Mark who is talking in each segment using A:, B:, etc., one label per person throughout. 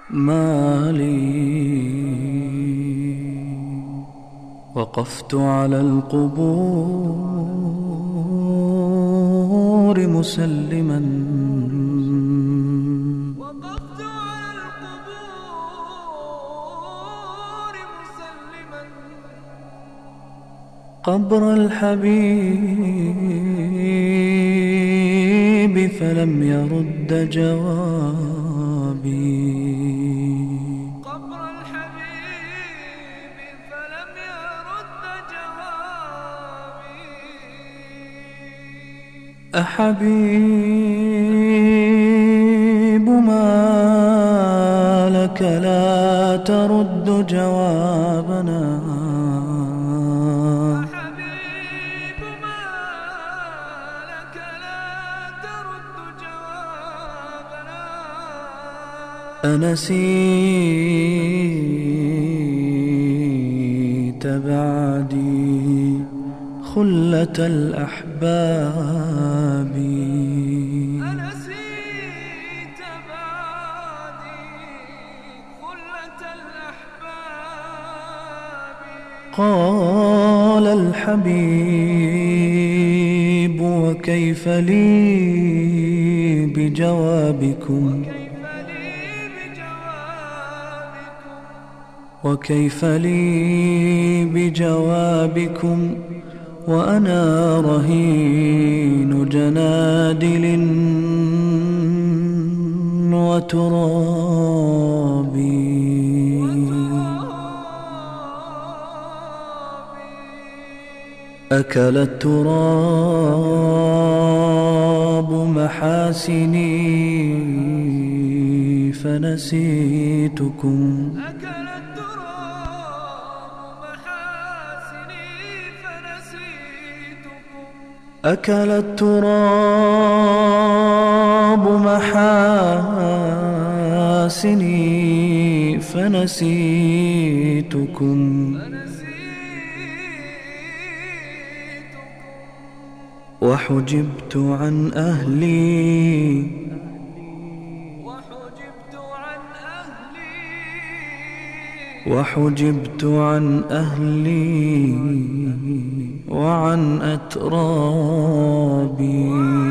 A: ما لي. وقفت على القبور مسلما قبر الحبيب فلم يرد جوابي. أحبيب ما لك لا ترد جوابنا. أنسيت بعدي خلة الأحباب. قال الحبيب وكيف لي بجوابكم، وكيف لي بجوابكم وأنا رهين جنادل وتراب. أكل التراب محاسني فنسيتكم، أكل التراب محاسني فنسيتكم. وحجبت عن أهلي، وحجبت عن أهلي وعن أترابي.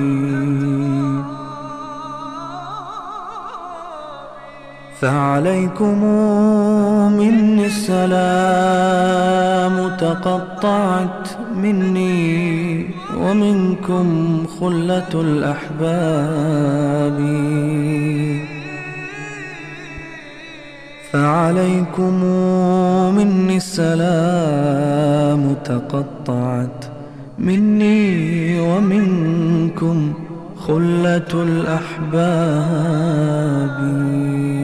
A: فعليكم مني السلام تقطعت مني ومنكم خلة الأحباب. فعليكم مني السلام تقطعت مني ومنكم خلة الأحباب.